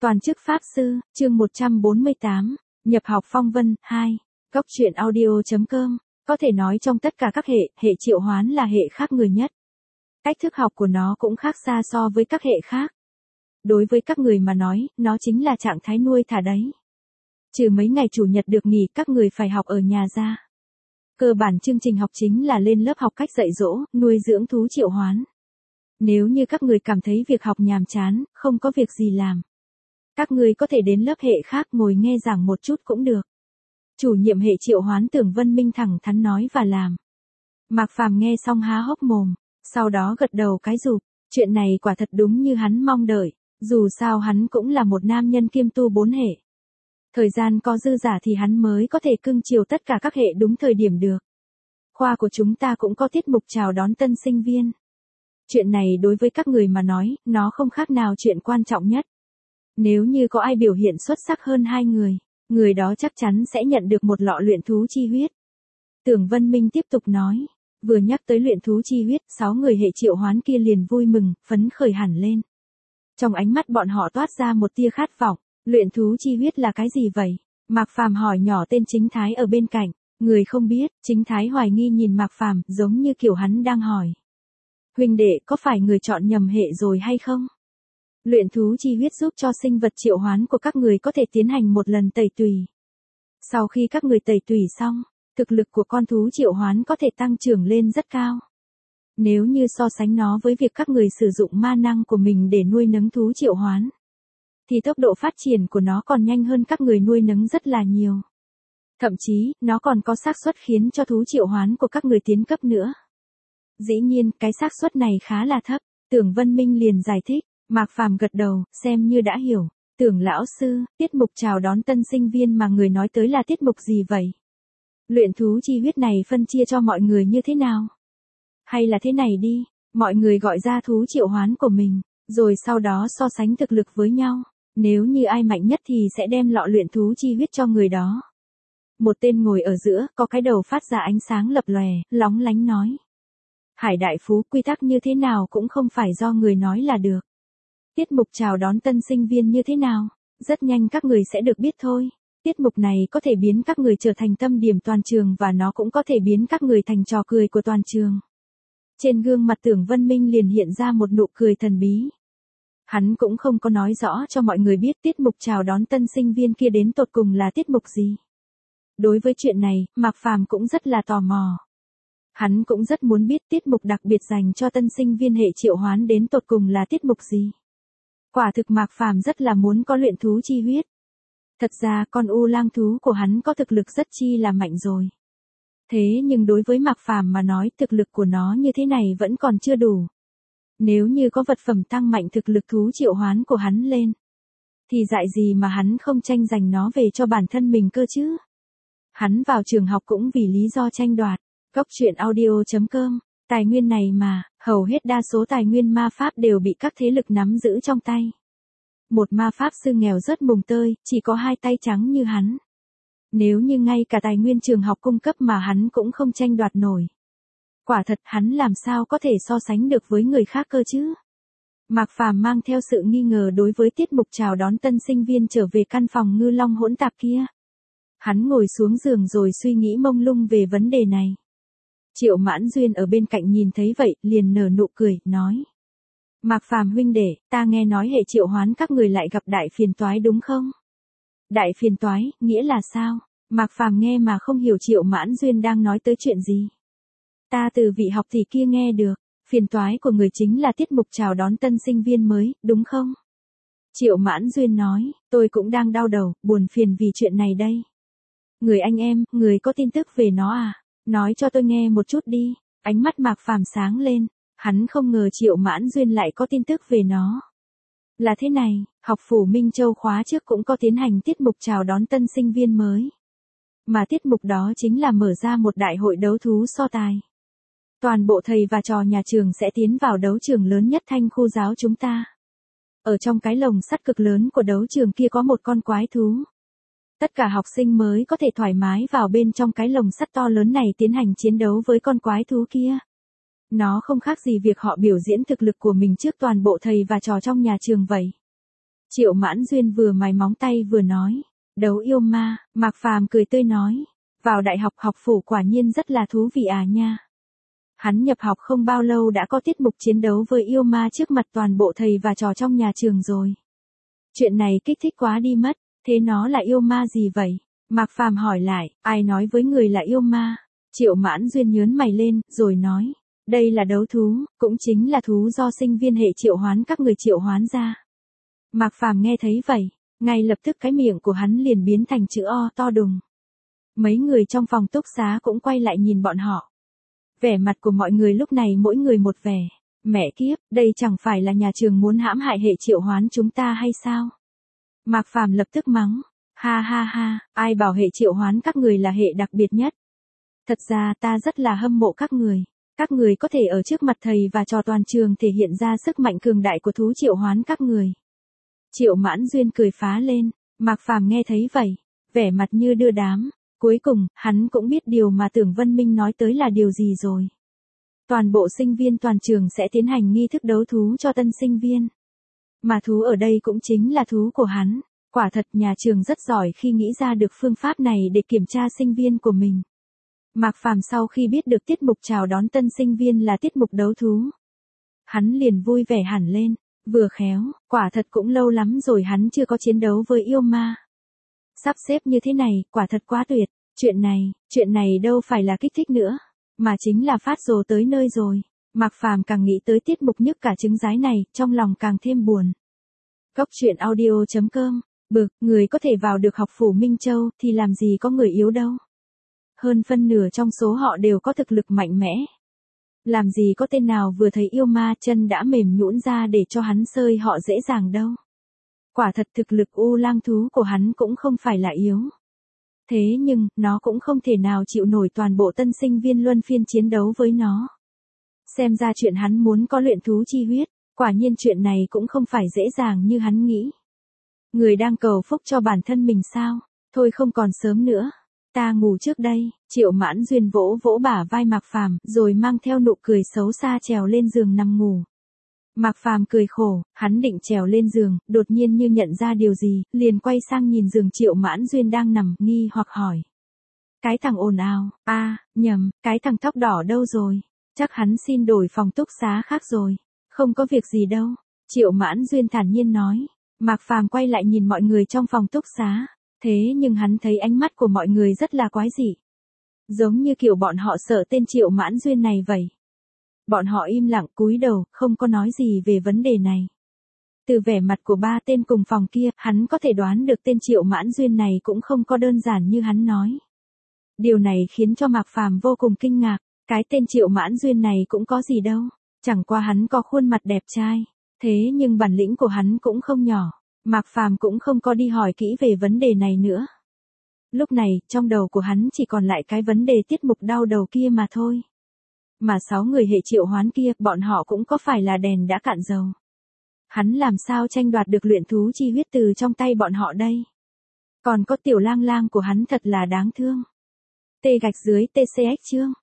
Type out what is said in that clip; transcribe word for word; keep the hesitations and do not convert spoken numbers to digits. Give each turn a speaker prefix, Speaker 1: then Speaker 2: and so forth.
Speaker 1: Toàn chức Pháp Sư, chương một trăm bốn mươi tám, nhập học phong vân, hai, góc truyện audio chấm com, có thể nói trong tất cả các hệ, hệ triệu hoán là hệ khác người nhất. Cách thức học của nó cũng khác xa so với các hệ khác. Đối với các người mà nói, nó chính là trạng thái nuôi thả đấy. Trừ mấy ngày chủ nhật được nghỉ, các người phải học ở nhà ra. Cơ bản chương trình học chính là lên lớp học cách dạy dỗ, nuôi dưỡng thú triệu hoán. Nếu như các người cảm thấy việc học nhàm chán, không có việc gì làm, các người có thể đến lớp hệ khác ngồi nghe giảng một chút cũng được. Chủ nhiệm hệ triệu hoán Tưởng Vân Minh thẳng thắn nói và làm. Mạc Phàm nghe xong há hốc mồm, sau đó gật đầu cái rụp. Chuyện này quả thật đúng như hắn mong đợi, dù sao hắn cũng là một nam nhân kiêm tu bốn hệ. Thời gian có dư giả thì hắn mới có thể cưng chiều tất cả các hệ đúng thời điểm được. Khoa của chúng ta cũng có tiết mục chào đón tân sinh viên. Chuyện này đối với các người mà nói, nó không khác nào chuyện quan trọng nhất. Nếu như có ai biểu hiện xuất sắc hơn hai người, người đó chắc chắn sẽ nhận được một lọ luyện thú chi huyết. Tưởng Vân Minh tiếp tục nói, vừa nhắc tới luyện thú chi huyết, sáu người hệ triệu hoán kia liền vui mừng, phấn khởi hẳn lên. Trong ánh mắt bọn họ toát ra một tia khát vọng, luyện thú chi huyết là cái gì vậy? Mạc Phàm hỏi nhỏ tên Chính Thái ở bên cạnh, người không biết, Chính Thái hoài nghi nhìn Mạc Phàm, giống như kiểu hắn đang hỏi. Huynh đệ, có phải người chọn nhầm hệ rồi hay không? Luyện thú chi huyết giúp cho sinh vật triệu hoán của các người có thể tiến hành một lần tẩy tùy. Sau khi các người tẩy tùy xong, thực lực của con thú triệu hoán có thể tăng trưởng lên rất cao. Nếu như so sánh nó với việc các người sử dụng ma năng của mình để nuôi nấng thú triệu hoán, thì tốc độ phát triển của nó còn nhanh hơn các người nuôi nấng rất là nhiều. Thậm chí, nó còn có xác suất khiến cho thú triệu hoán của các người tiến cấp nữa. Dĩ nhiên, cái xác suất này khá là thấp, Tưởng Vân Minh liền giải thích. Mạc Phàm gật đầu, xem như đã hiểu. Tưởng lão sư, tiết mục chào đón tân sinh viên mà người nói tới là tiết mục gì vậy? Luyện thú chi huyết này phân chia cho mọi người như thế nào? Hay là thế này đi, mọi người gọi ra thú triệu hoán của mình, rồi sau đó so sánh thực lực với nhau. Nếu như ai mạnh nhất thì sẽ đem lọ luyện thú chi huyết cho người đó. Một tên ngồi ở giữa, có cái đầu phát ra ánh sáng lập lòe, lóng lánh nói. Hải đại phú, quy tắc như thế nào cũng không phải do người nói là được. Tiết mục chào đón tân sinh viên như thế nào? Rất nhanh các người sẽ được biết thôi. Tiết mục này có thể biến các người trở thành tâm điểm toàn trường và nó cũng có thể biến các người thành trò cười của toàn trường. Trên gương mặt Tưởng Vân Minh liền hiện ra một nụ cười thần bí. Hắn cũng không có nói rõ cho mọi người biết tiết mục chào đón tân sinh viên kia đến tột cùng là tiết mục gì. Đối với chuyện này, Mạc Phàm cũng rất là tò mò. Hắn cũng rất muốn biết tiết mục đặc biệt dành cho tân sinh viên hệ triệu hoán đến tột cùng là tiết mục gì. Quả thực Mạc Phàm rất là muốn có luyện thú chi huyết. Thật ra con u lang thú của hắn có thực lực rất chi là mạnh rồi. Thế nhưng đối với Mạc Phàm mà nói thực lực của nó như thế này vẫn còn chưa đủ. Nếu như có vật phẩm tăng mạnh thực lực thú triệu hoán của hắn lên, thì dại gì mà hắn không tranh giành nó về cho bản thân mình cơ chứ. Hắn vào trường học cũng vì lý do tranh đoạt. Góc truyện audio chấm com, tài nguyên này mà, hầu hết đa số tài nguyên ma pháp đều bị các thế lực nắm giữ trong tay. Một ma pháp sư nghèo rất mùng tơi, chỉ có hai tay trắng như hắn. Nếu như ngay cả tài nguyên trường học cung cấp mà hắn cũng không tranh đoạt nổi. Quả thật hắn làm sao có thể so sánh được với người khác cơ chứ? Mạc Phàm mang theo sự nghi ngờ đối với tiết mục chào đón tân sinh viên trở về căn phòng ngư long hỗn tạp kia. Hắn ngồi xuống giường rồi suy nghĩ mông lung về vấn đề này. Triệu Mãn Duyên ở bên cạnh nhìn thấy vậy, liền nở nụ cười, nói. Mạc Phàm huynh đệ, ta nghe nói hệ triệu hoán các người lại gặp đại phiền toái đúng không? Đại phiền toái, nghĩa là sao? Mạc Phàm nghe mà không hiểu Triệu Mãn Duyên đang nói tới chuyện gì. Ta từ vị học thì kia nghe được, phiền toái của người chính là tiết mục chào đón tân sinh viên mới, đúng không? Triệu Mãn Duyên nói, tôi cũng đang đau đầu, buồn phiền vì chuyện này đây. Người anh em, người có tin tức về nó à? Nói cho tôi nghe một chút đi. Ánh mắt Mạc Phàm sáng lên, hắn không ngờ Triệu Mãn Duyên lại có tin tức về nó. Là thế này, học phủ Minh Châu khóa trước cũng có tiến hành tiết mục chào đón tân sinh viên mới. Mà tiết mục đó chính là mở ra một đại hội đấu thú so tài. Toàn bộ thầy và trò nhà trường sẽ tiến vào đấu trường lớn nhất thanh khu giáo chúng ta. Ở trong cái lồng sắt cực lớn của đấu trường kia có một con quái thú. Tất cả học sinh mới có thể thoải mái vào bên trong cái lồng sắt to lớn này tiến hành chiến đấu với con quái thú kia. Nó không khác gì việc họ biểu diễn thực lực của mình trước toàn bộ thầy và trò trong nhà trường vậy. Triệu Mãn Duyên vừa mài móng tay vừa nói. Đấu yêu ma, Mạc Phàm cười tươi nói. Vào đại học học phủ quả nhiên rất là thú vị à nha. Hắn nhập học không bao lâu đã có tiết mục chiến đấu với yêu ma trước mặt toàn bộ thầy và trò trong nhà trường rồi. Chuyện này kích thích quá đi mất, thế nó là yêu ma gì vậy? Mạc Phàm hỏi lại, ai nói với người là yêu ma? Triệu Mãn Duyên nhớn mày lên, rồi nói, đây là đấu thú, cũng chính là thú do sinh viên hệ triệu hoán các người triệu hoán ra. Mạc Phàm nghe thấy vậy, ngay lập tức cái miệng của hắn liền biến thành chữ O to đùng. Mấy người trong phòng túc xá cũng quay lại nhìn bọn họ. Vẻ mặt của mọi người lúc này mỗi người một vẻ. Mẹ kiếp, đây chẳng phải là nhà trường muốn hãm hại hệ triệu hoán chúng ta hay sao? Mạc Phàm lập tức mắng. Ha ha ha, ai bảo hệ triệu hoán các người là hệ đặc biệt nhất. Thật ra ta rất là hâm mộ các người. Các người có thể ở trước mặt thầy và trò toàn trường thể hiện ra sức mạnh cường đại của thú triệu hoán các người. Triệu Mãn Duyên cười phá lên. Mạc Phàm nghe thấy vậy, vẻ mặt như đưa đám. Cuối cùng, hắn cũng biết điều mà Tưởng Vân Minh nói tới là điều gì rồi. Toàn bộ sinh viên toàn trường sẽ tiến hành nghi thức đấu thú cho tân sinh viên. Mà thú ở đây cũng chính là thú của hắn. Quả thật nhà trường rất giỏi khi nghĩ ra được phương pháp này để kiểm tra sinh viên của mình. Mạc Phàm sau khi biết được tiết mục chào đón tân sinh viên là tiết mục đấu thú, hắn liền vui vẻ hẳn lên, vừa khéo, quả thật cũng lâu lắm rồi hắn chưa có chiến đấu với yêu ma. Sắp xếp như thế này, quả thật quá tuyệt, chuyện này, chuyện này đâu phải là kích thích nữa, mà chính là phát rồ tới nơi rồi. Mạc Phàm càng nghĩ tới tiết mục nhức cả trứng giái này, trong lòng càng thêm buồn. Góc truyện audio chấm com, bực, người có thể vào được học phủ Minh Châu thì làm gì có người yếu đâu. Hơn phân nửa trong số họ đều có thực lực mạnh mẽ. Làm gì có tên nào vừa thấy yêu ma chân đã mềm nhũn ra để cho hắn sơi họ dễ dàng đâu. Quả thật thực lực u lang thú của hắn cũng không phải là yếu. Thế nhưng, nó cũng không thể nào chịu nổi toàn bộ tân sinh viên luân phiên chiến đấu với nó. Xem ra chuyện hắn muốn có luyện thú chi huyết, quả nhiên chuyện này cũng không phải dễ dàng như hắn nghĩ. Người đang cầu phúc cho bản thân mình sao? Thôi không còn sớm nữa. Ta ngủ trước đây. Triệu Mãn Duyên vỗ vỗ bả vai Mạc Phàm, rồi mang theo nụ cười xấu xa trèo lên giường nằm ngủ. Mạc Phàm cười khổ, hắn định trèo lên giường, đột nhiên như nhận ra điều gì, liền quay sang nhìn giường Triệu Mãn Duyên đang nằm, nghi hoặc hỏi. Cái thằng ồn ào, a, à, nhầm, cái thằng tóc đỏ đâu rồi? Chắc hắn xin đổi phòng túc xá khác rồi. Không có việc gì đâu. Triệu Mãn Duyên thản nhiên nói. Mạc Phàm quay lại nhìn mọi người trong phòng túc xá. Thế nhưng hắn thấy ánh mắt của mọi người rất là quái dị. Giống như kiểu bọn họ sợ tên Triệu Mãn Duyên này vậy. Bọn họ im lặng cúi đầu, không có nói gì về vấn đề này. Từ vẻ mặt của ba tên cùng phòng kia, hắn có thể đoán được tên Triệu Mãn Duyên này cũng không có đơn giản như hắn nói. Điều này khiến cho Mạc Phàm vô cùng kinh ngạc. Cái tên Triệu Mãn Duyên này cũng có gì đâu. Chẳng qua hắn có khuôn mặt đẹp trai. Thế nhưng bản lĩnh của hắn cũng không nhỏ. Mạc Phàm cũng không có đi hỏi kỹ về vấn đề này nữa. Lúc này, trong đầu của hắn chỉ còn lại cái vấn đề tiết mục đau đầu kia mà thôi. Mà sáu người hệ triệu hoán kia, bọn họ cũng có phải là đèn đã cạn dầu. Hắn làm sao tranh đoạt được luyện thú chi huyết từ trong tay bọn họ đây? Còn có tiểu lang lang của hắn thật là đáng thương. T gạch dưới tê xê ích chương.